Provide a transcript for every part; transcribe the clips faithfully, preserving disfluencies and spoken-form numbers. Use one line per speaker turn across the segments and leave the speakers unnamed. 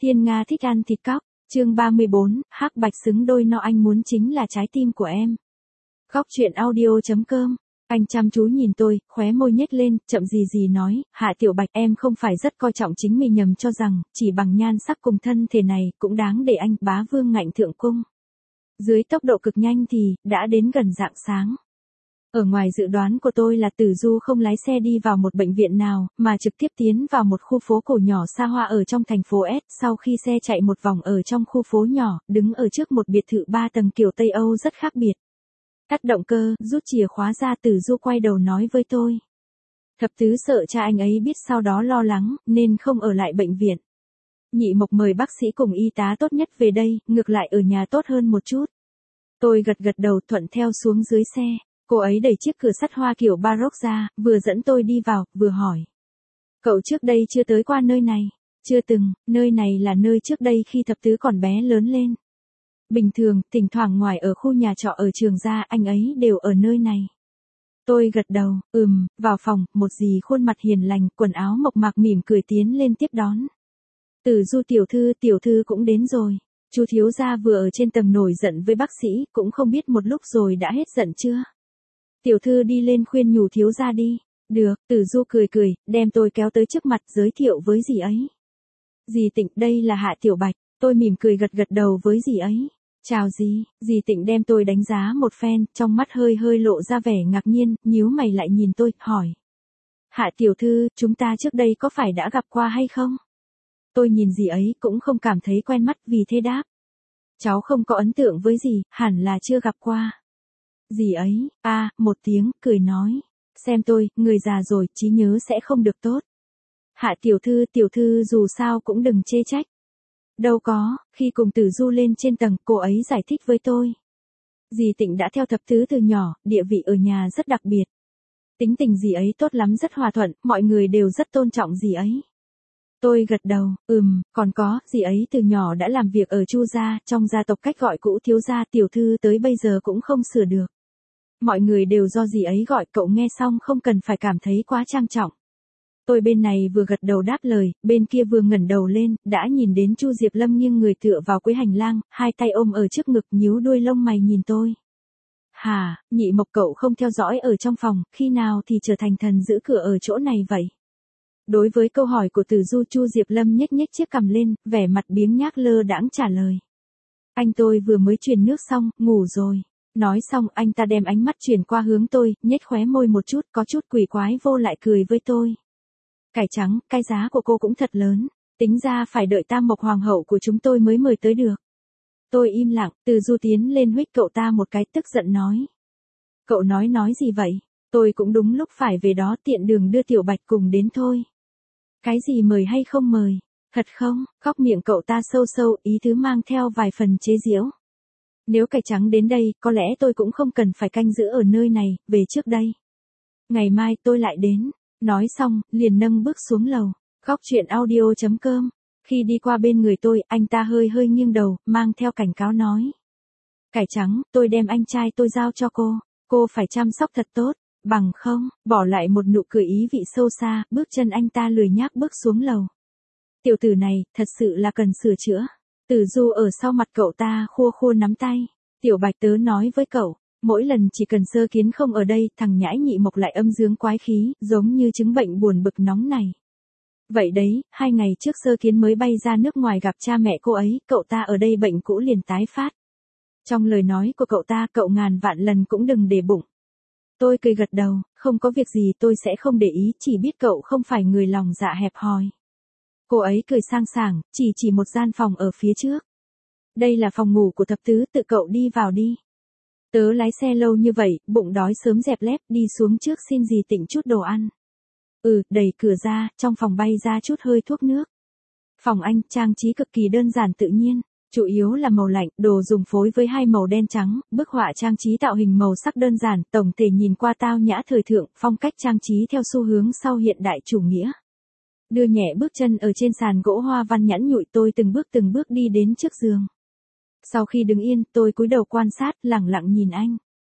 Thiên Nga thích ăn thịt cóc, chương ba mươi bốn, hắc bạch xứng đôi no anh muốn chính là trái tim của em. Góc truyện audio chấm com, anh chăm chú nhìn tôi, khóe môi nhếch lên, chậm gì gì nói, Hạ Tiểu Bạch em không phải rất coi trọng chính mình nhầm cho rằng, chỉ bằng nhan sắc cùng thân thể này, cũng đáng để anh bá vương ngạnh thượng cung. Dưới tốc độ cực nhanh thì, đã đến gần rạng sáng. Ở ngoài dự đoán của tôi là Tử Du không lái xe đi vào một bệnh viện nào, mà trực tiếp tiến vào một khu phố cổ nhỏ xa hoa ở trong thành phố S. Sau khi xe chạy một vòng ở trong khu phố nhỏ, đứng ở trước một biệt thự ba tầng kiểu Tây Âu rất khác biệt. Tắt động cơ, rút chìa khóa ra, Tử Du quay đầu nói với tôi. Thập tứ sợ cha anh ấy biết sau đó lo lắng, nên không ở lại bệnh viện. Nhị Mộc mời bác sĩ cùng y tá tốt nhất về đây, ngược lại ở nhà tốt hơn một chút. Tôi gật gật đầu thuận theo xuống dưới xe. Cô ấy đẩy chiếc cửa sắt hoa kiểu baroque ra, vừa dẫn tôi đi vào, vừa hỏi. Cậu trước đây chưa tới qua nơi này? Chưa từng, nơi này là nơi trước đây khi thập tứ còn bé lớn lên. Bình thường, thỉnh thoảng ngoài ở khu nhà trọ ở Trường Gia anh ấy đều ở nơi này. Tôi gật đầu, ừm, vào phòng, một dì khuôn mặt hiền lành, quần áo mộc mạc mỉm cười tiến lên tiếp đón. Tử Du tiểu thư, tiểu thư cũng đến rồi. Chú thiếu gia vừa ở trên tầng nổi giận với bác sĩ, cũng không biết một lúc rồi đã hết giận chưa? Tiểu thư đi lên khuyên nhủ thiếu gia đi. Được, Tử Du cười cười, đem tôi kéo tới trước mặt giới thiệu với dì ấy. Dì Tịnh, đây là Hạ Tiểu Bạch. Tôi mỉm cười gật gật đầu với dì ấy. Chào dì, dì Tịnh đem tôi đánh giá một phen, trong mắt hơi hơi lộ ra vẻ ngạc nhiên, nhíu mày lại nhìn tôi, hỏi. Hạ tiểu thư, chúng ta trước đây có phải đã gặp qua hay không? Tôi nhìn dì ấy cũng không cảm thấy quen mắt vì thế đáp. Cháu không có ấn tượng với dì, hẳn là chưa gặp qua. Dì ấy, a à, một tiếng, cười nói. Xem tôi, người già rồi, trí nhớ sẽ không được tốt. Hạ tiểu thư, tiểu thư dù sao cũng đừng chê trách. Đâu có, khi cùng Tử Du lên trên tầng, cô ấy giải thích với tôi. Dì Tịnh đã theo thập tứ từ nhỏ, địa vị ở nhà rất đặc biệt. Tính tình dì ấy tốt lắm, rất hòa thuận, mọi người đều rất tôn trọng dì ấy. Tôi gật đầu, ừm, còn có, dì ấy từ nhỏ đã làm việc ở Chu gia, trong gia tộc cách gọi cũ thiếu gia tiểu thư tới bây giờ cũng không sửa được. Mọi người đều do dì ấy gọi, cậu nghe xong không cần phải cảm thấy quá trang trọng. Tôi bên này vừa gật đầu đáp lời, bên kia vừa ngẩng đầu lên, đã nhìn đến Chu Diệp Lâm nghiêng người tựa vào cuối hành lang, hai tay ôm ở trước ngực, nhíu đuôi lông mày nhìn tôi. Hà, Nhị Mộc cậu không theo dõi ở trong phòng, khi nào thì trở thành thần giữ cửa ở chỗ này vậy? Đối với câu hỏi của Tử Du, Chu Diệp Lâm nhếch nhếch chiếc cằm lên, vẻ mặt biếng nhác lơ đãng trả lời. Anh tôi vừa mới truyền nước xong, ngủ rồi. Nói xong anh ta đem ánh mắt chuyển qua hướng tôi, nhếch khóe môi một chút, có chút quỷ quái vô lại cười với tôi. Cải trắng, cái giá của cô cũng thật lớn, tính ra phải đợi Tam Mộc hoàng hậu của chúng tôi mới mời tới được. Tôi im lặng, Tử Du tiến lên huých cậu ta một cái, tức giận nói. Cậu nói nói gì vậy? Tôi cũng đúng lúc phải về đó, tiện đường đưa Tiểu Bạch cùng đến thôi. Cái gì mời hay không mời? Thật không? Khóc miệng cậu ta sâu sâu, ý tứ mang theo vài phần chế giễu. Nếu cải trắng đến đây, có lẽ tôi cũng không cần phải canh giữ ở nơi này, về trước đây. Ngày mai tôi lại đến. Nói xong, liền nâng bước xuống lầu. Góc truyện audio chấm com. Khi đi qua bên người tôi, anh ta hơi hơi nghiêng đầu, mang theo cảnh cáo nói. Cải trắng, tôi đem anh trai tôi giao cho cô. Cô phải chăm sóc thật tốt, bằng không, bỏ lại một nụ cười ý vị sâu xa, bước chân anh ta lười nhác bước xuống lầu. Tiểu tử này, thật sự là cần sửa chữa. Tử Du ở sau mặt cậu ta khua khua nắm tay. Tiểu Bạch tớ nói với cậu. Mỗi lần chỉ cần Sơ Kiến không ở đây, thằng nhãi Nhị Mộc lại âm dương quái khí, giống như chứng bệnh buồn bực nóng này. Vậy đấy, hai ngày trước Sơ Kiến mới bay ra nước ngoài gặp cha mẹ cô ấy, cậu ta ở đây bệnh cũ liền tái phát. Trong lời nói của cậu ta, cậu ngàn vạn lần cũng đừng để bụng. Tôi cười gật đầu, không có việc gì tôi sẽ không để ý, chỉ biết cậu không phải người lòng dạ hẹp hòi. Cô ấy cười sang sảng, chỉ chỉ một gian phòng ở phía trước. Đây là phòng ngủ của thập tứ, tự cậu đi vào đi. Tớ lái xe lâu như vậy, bụng đói sớm dẹp lép, đi xuống trước xin dì Tịnh chút đồ ăn. Ừ, đẩy cửa ra, trong phòng bay ra chút hơi thuốc nước. Phòng anh, trang trí cực kỳ đơn giản tự nhiên, chủ yếu là màu lạnh, đồ dùng phối với hai màu đen trắng, bức họa trang trí tạo hình màu sắc đơn giản, tổng thể nhìn qua tao nhã thời thượng, phong cách trang trí theo xu hướng sau hiện đại chủ nghĩa. Đưa nhẹ bước chân ở trên sàn gỗ hoa văn nhẵn nhụi, tôi từng bước từng bước đi đến trước giường. Sau khi đứng yên, tôi cúi đầu quan sát, lẳng lặng nhìn anh.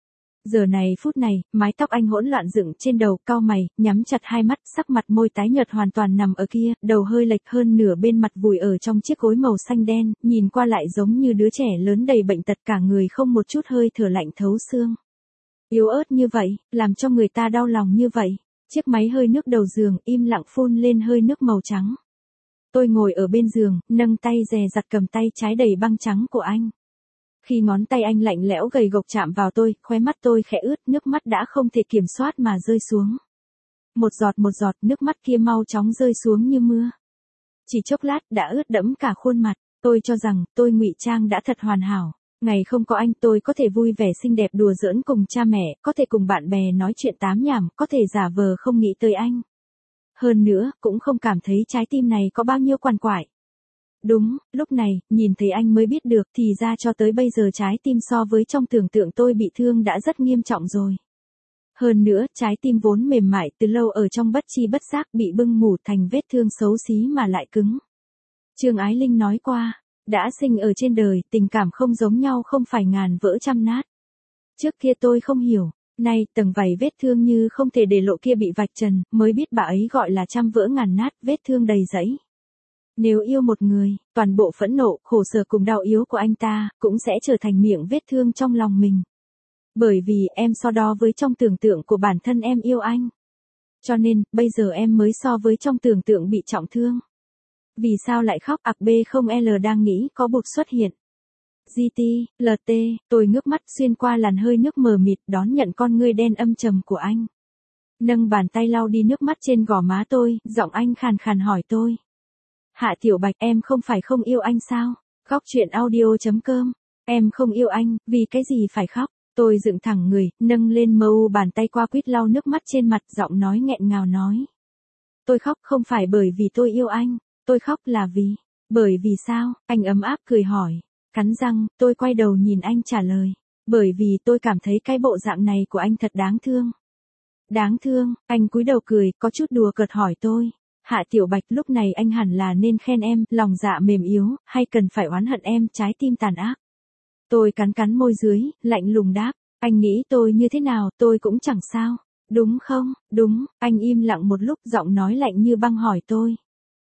Giờ này phút này, mái tóc anh hỗn loạn dựng trên đầu, cau mày, nhắm chặt hai mắt, sắc mặt môi tái nhợt hoàn toàn nằm ở kia, đầu hơi lệch hơn nửa bên mặt vùi ở trong chiếc gối màu xanh đen, nhìn qua lại giống như đứa trẻ lớn đầy bệnh tật, cả người không một chút hơi thở lạnh thấu xương. Yếu ớt như vậy, làm cho người ta đau lòng như vậy. Chiếc máy hơi nước đầu giường im lặng phun lên hơi nước màu trắng. Tôi ngồi ở bên giường, nâng tay dè dặt cầm tay trái đầy băng trắng của anh. Khi ngón tay anh lạnh lẽo gầy gộc chạm vào tôi, khóe mắt tôi khẽ ướt, nước mắt đã không thể kiểm soát mà rơi xuống. Một giọt một giọt, nước mắt kia mau chóng rơi xuống như mưa. Chỉ chốc lát đã ướt đẫm cả khuôn mặt, tôi cho rằng tôi ngụy trang đã thật hoàn hảo. Ngày không có anh tôi có thể vui vẻ xinh đẹp đùa giỡn cùng cha mẹ, có thể cùng bạn bè nói chuyện tám nhảm, có thể giả vờ không nghĩ tới anh. Hơn nữa, cũng không cảm thấy trái tim này có bao nhiêu quằn quại. Đúng, lúc này, nhìn thấy anh mới biết được thì ra cho tới bây giờ trái tim so với trong tưởng tượng tôi bị thương đã rất nghiêm trọng rồi. Hơn nữa, trái tim vốn mềm mại từ lâu ở trong bất chi bất giác bị bưng mủ thành vết thương xấu xí mà lại cứng. Trương Ái Linh nói qua, đã sinh ở trên đời, tình cảm không giống nhau không phải ngàn vỡ trăm nát. Trước kia tôi không hiểu, nay tầng vảy vết thương như không thể để lộ kia bị vạch trần, mới biết bà ấy gọi là trăm vỡ ngàn nát, vết thương đầy rẫy. Nếu yêu một người, toàn bộ phẫn nộ, khổ sở cùng đau yếu của anh ta, cũng sẽ trở thành miệng vết thương trong lòng mình. Bởi vì em so đo với trong tưởng tượng của bản thân em yêu anh. Cho nên, bây giờ em mới so với trong tưởng tượng bị trọng thương. Vì sao lại khóc ạc B không L đang nghĩ có bụt xuất hiện. giê tê, lờ tê, tôi ngước mắt xuyên qua làn hơi nước mờ mịt đón nhận con ngươi đen âm trầm của anh. Nâng bàn tay lau đi nước mắt trên gò má tôi, giọng anh khàn khàn hỏi tôi. Hạ Tiểu Bạch, em không phải không yêu anh sao? Góc chuyện audio chấm com. Em không yêu anh, vì cái gì phải khóc? Tôi dựng thẳng người, nâng lên mờ u bàn tay qua quýt lau nước mắt trên mặt, giọng nói nghẹn ngào nói. Tôi khóc không phải bởi vì tôi yêu anh, tôi khóc là vì... Bởi vì sao? Anh ấm áp cười hỏi. Cắn răng, tôi quay đầu nhìn anh trả lời. Bởi vì tôi cảm thấy cái bộ dạng này của anh thật đáng thương. Đáng thương, anh cúi đầu cười, có chút đùa cợt hỏi tôi. Hạ Tiểu Bạch, lúc này anh hẳn là nên khen em, lòng dạ mềm yếu, hay cần phải oán hận em, trái tim tàn ác. Tôi cắn cắn môi dưới, lạnh lùng đáp, anh nghĩ tôi như thế nào, tôi cũng chẳng sao. Đúng không? Đúng, anh im lặng một lúc, giọng nói lạnh như băng hỏi tôi.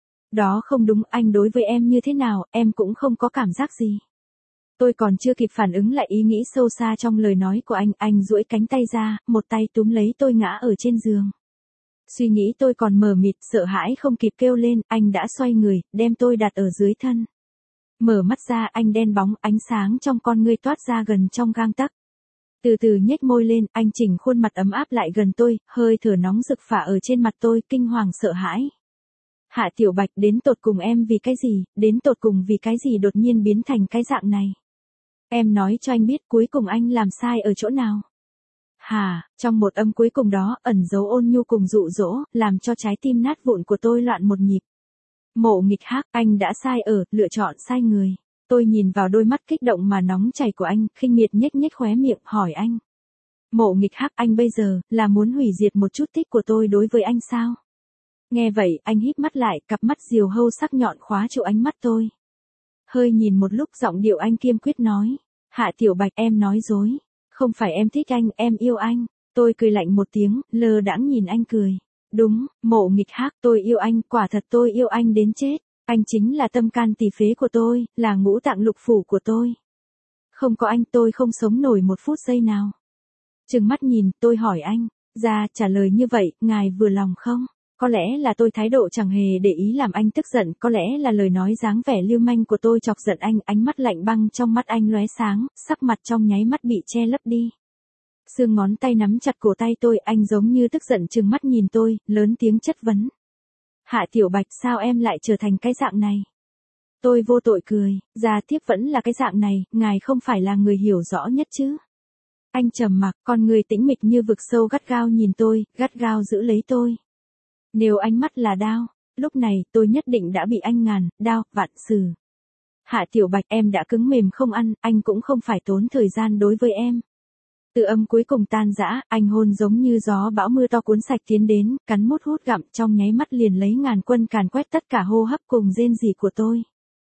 Đó không đúng, anh đối với em như thế nào, em cũng không có cảm giác gì. Tôi còn chưa kịp phản ứng lại ý nghĩ sâu xa trong lời nói của anh, anh duỗi cánh tay ra, một tay túm lấy tôi ngã ở trên giường. Suy nghĩ tôi còn mờ mịt, sợ hãi không kịp kêu lên, anh đã xoay người, đem tôi đặt ở dưới thân. Mở mắt ra, anh đen bóng, ánh sáng trong con ngươi toát ra gần trong gang tấc. Từ từ nhếch môi lên, anh chỉnh khuôn mặt ấm áp lại gần tôi, hơi thở nóng rực phả ở trên mặt tôi, kinh hoàng sợ hãi. Hạ Tiểu Bạch, đến tột cùng em vì cái gì, đến tột cùng vì cái gì đột nhiên biến thành cái dạng này. Em nói cho anh biết cuối cùng anh làm sai ở chỗ nào. Hà, trong một âm cuối cùng đó, ẩn dấu ôn nhu cùng dụ dỗ, làm cho trái tim nát vụn của tôi loạn một nhịp. Mộ Nghịch Hắc, anh đã sai ở, lựa chọn sai người. Tôi nhìn vào đôi mắt kích động mà nóng chảy của anh, khinh miệt nhếch nhếch khóe miệng, hỏi anh. Mộ Nghịch Hắc, anh bây giờ, là muốn hủy diệt một chút tích của tôi đối với anh sao? Nghe vậy, anh híp mắt lại, cặp mắt diều hâu sắc nhọn khóa trụ ánh mắt tôi. Hơi nhìn một lúc, giọng điệu anh kiên quyết nói. Hạ Tiểu Bạch, em nói dối. Không phải em thích anh, em yêu anh. Tôi cười lạnh một tiếng, lơ đãng nhìn anh cười. Đúng, Mộ Nghịch Hắc, tôi yêu anh, quả thật tôi yêu anh đến chết. Anh chính là tâm can tỳ phế của tôi, là ngũ tạng lục phủ của tôi. Không có anh tôi không sống nổi một phút giây nào. Trừng mắt nhìn, tôi hỏi anh. Ra, trả lời như vậy, ngài vừa lòng không? Có lẽ là tôi thái độ chẳng hề để ý làm anh tức giận, có lẽ là lời nói dáng vẻ lưu manh của tôi chọc giận anh, ánh mắt lạnh băng trong mắt anh lóe sáng, sắc mặt trong nháy mắt bị che lấp đi. Xương ngón tay nắm chặt cổ tay tôi, anh giống như tức giận trừng mắt nhìn tôi, lớn tiếng chất vấn. Hạ Tiểu Bạch, sao em lại trở thành cái dạng này? Tôi vô tội cười, ra tiếp vẫn là cái dạng này, ngài không phải là người hiểu rõ nhất chứ? Anh trầm mặc, con người tĩnh mịch như vực sâu gắt gao nhìn tôi, gắt gao giữ lấy tôi. Nếu ánh mắt là đao, lúc này tôi nhất định đã bị anh ngàn, đao, vạn xử. Hạ Tiểu Bạch, em đã cứng mềm không ăn, anh cũng không phải tốn thời gian đối với em. Từ âm cuối cùng tan rã, anh hôn giống như gió bão mưa to cuốn sạch tiến đến, cắn mút hút gặm trong nháy mắt liền lấy ngàn quân càn quét tất cả hô hấp cùng rên rỉ của tôi.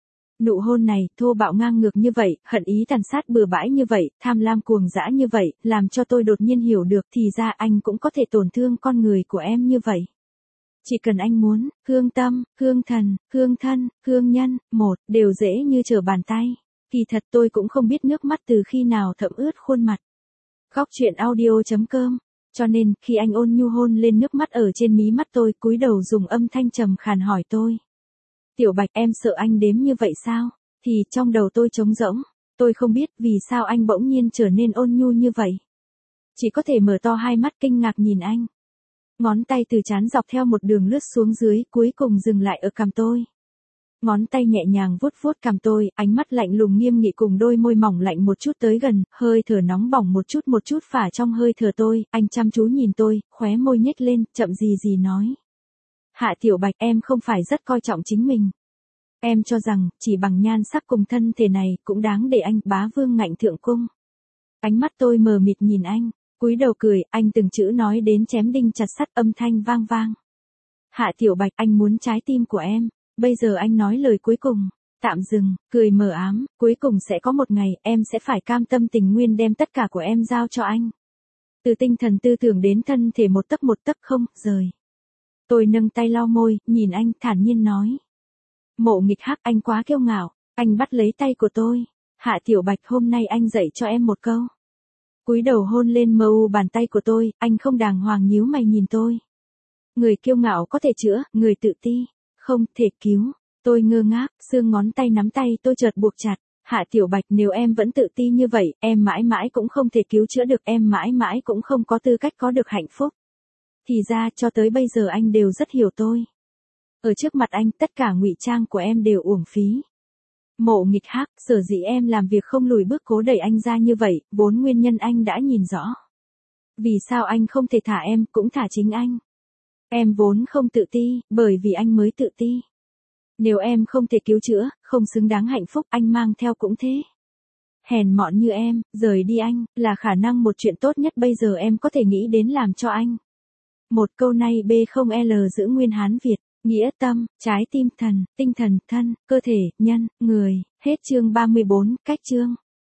Nụ hôn này, thô bạo ngang ngược như vậy, hận ý tàn sát bừa bãi như vậy, tham lam cuồng dã như vậy, làm cho tôi đột nhiên hiểu được thì ra anh cũng có thể tổn thương con người của em như vậy. Chỉ cần anh muốn, hương tâm, hương thần, hương thân, hương nhân, một, đều dễ như trở bàn tay. Kỳ thật tôi cũng không biết nước mắt từ khi nào thấm ướt khuôn mặt. Góc chuyện audio chấm com. Cho nên, khi anh ôn nhu hôn lên nước mắt ở trên mí mắt tôi, cúi đầu dùng âm thanh trầm khàn hỏi tôi. Tiểu Bạch, em sợ anh đếm như vậy sao? Thì trong đầu tôi trống rỗng, tôi không biết vì sao anh bỗng nhiên trở nên ôn nhu như vậy. Chỉ có thể mở to hai mắt kinh ngạc nhìn anh. Ngón tay từ trán dọc theo một đường lướt xuống dưới, cuối cùng dừng lại ở cằm tôi. Ngón tay nhẹ nhàng vuốt vuốt cằm tôi, ánh mắt lạnh lùng nghiêm nghị cùng đôi môi mỏng lạnh một chút tới gần, hơi thở nóng bỏng một chút một chút phả trong hơi thở tôi, anh chăm chú nhìn tôi, khóe môi nhếch lên, chậm gì gì nói. Hạ Tiểu Bạch, em không phải rất coi trọng chính mình. Em cho rằng, chỉ bằng nhan sắc cùng thân thể này, cũng đáng để anh bá vương ngạnh thượng cung. Ánh mắt tôi mờ mịt nhìn anh, cúi đầu cười, anh từng chữ nói đến chém đinh chặt sắt, âm thanh vang vang. Hạ Tiểu Bạch, anh muốn trái tim của em, bây giờ anh nói lời cuối cùng, tạm dừng, cười mờ ám, cuối cùng sẽ có một ngày, em sẽ phải cam tâm tình nguyên đem tất cả của em giao cho anh. Từ tinh thần tư tưởng đến thân thể một tấc một tấc không, rời. Tôi nâng tay lau môi, nhìn anh, thản nhiên nói. Mộ Nghịch Hắc, anh quá kiêu ngạo, anh bắt lấy tay của tôi. Hạ Tiểu Bạch, hôm nay anh dạy cho em một câu. Cúi đầu hôn lên mờ u bàn tay của tôi, anh không đàng hoàng nhíu mày nhìn tôi. Người kiêu ngạo có thể chữa, người tự ti, không thể cứu. Tôi ngơ ngác, xương ngón tay nắm tay tôi chợt buộc chặt. Hạ Tiểu Bạch, nếu em vẫn tự ti như vậy, em mãi mãi cũng không thể cứu chữa được, em mãi mãi cũng không có tư cách có được hạnh phúc. Thì ra, cho tới bây giờ anh đều rất hiểu tôi. Ở trước mặt anh, tất cả ngụy trang của em đều uổng phí. Mộ Nghịch Hắc, sở dĩ em làm việc không lùi bước cố đẩy anh ra như vậy, vốn nguyên nhân anh đã nhìn rõ. Vì sao anh không thể thả em, cũng thả chính anh. Em vốn không tự ti, bởi vì anh mới tự ti. Nếu em không thể cứu chữa, không xứng đáng hạnh phúc, anh mang theo cũng thế. Hèn mọn như em, rời đi anh, là khả năng một chuyện tốt nhất bây giờ em có thể nghĩ đến làm cho anh. Một câu này B không L giữ nguyên Hán Việt, nghĩa tâm, trái tim, thần, tinh thần, thân, cơ thể, nhân, người, hết chương ba mươi bốn, cách chương.